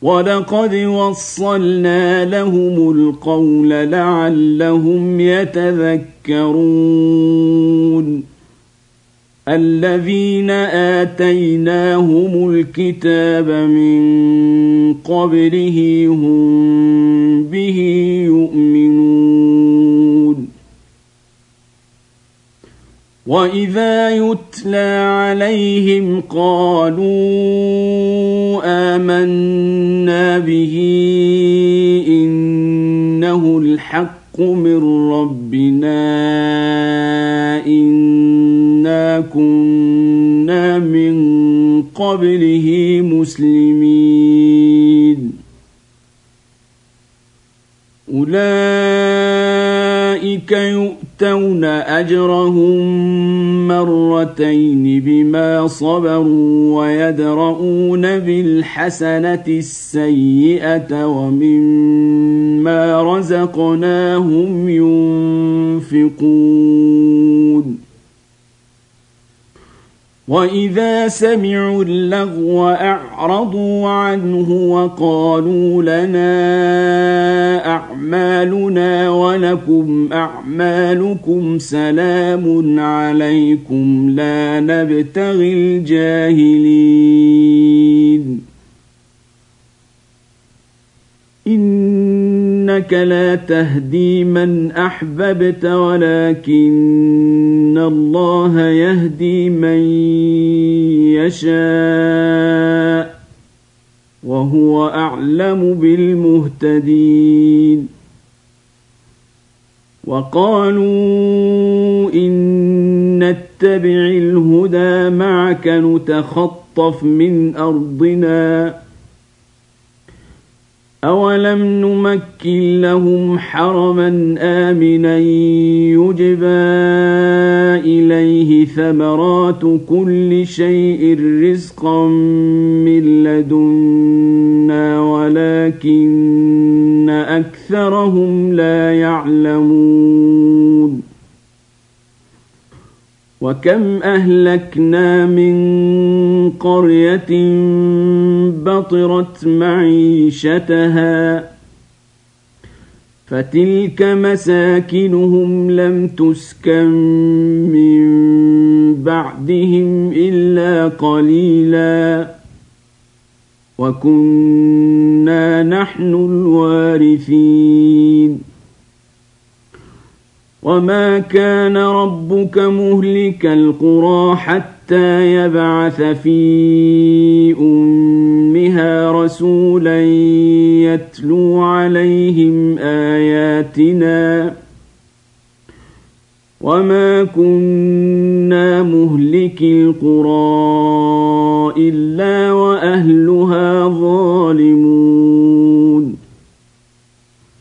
ولقد وصلنا لهم القول لعلهم يتذكرون الذين آتيناهم الكتاب من قبله هم به يؤمنون وإذا يتلى عليهم قالوا آمنا به إنه الحق من ربنا إنا كنا من قبله مسلمين أولئك يؤتون أجرهم مرتين بما صبروا ويدرؤون بالحسنة السيئة ومما رزقناهم ينفقون وإذا سمعوا اللغو أعرضوا عنه وقالوا لنا أعمالنا ولكم أعمالكم سلام عليكم لا نبتغي الجاهلين إنك لا تهدي من أحببت ولكن الله يهدي من يشاء وهو أعلم بالمهتدين وقالوا إن نتبع الهدى معك نتخطف من أرضنا أولم نمكن لهم حرما آمنا يجبى إليه ثمرات كل شيء رزقا من لدنا ولكن أكثرهم لا يعلمون وكم أهلكنا من قرية بطرت معيشتها فتلك مساكنهم لم تسكن من بعدهم إلا قليلا وكنا نحن الوارثين وما كان ربك مهلك القرى حتى يبعث في أمها رسولا يتلو عليهم آياتنا وما كنا مهلك القرى إلا وأهلها ظالمون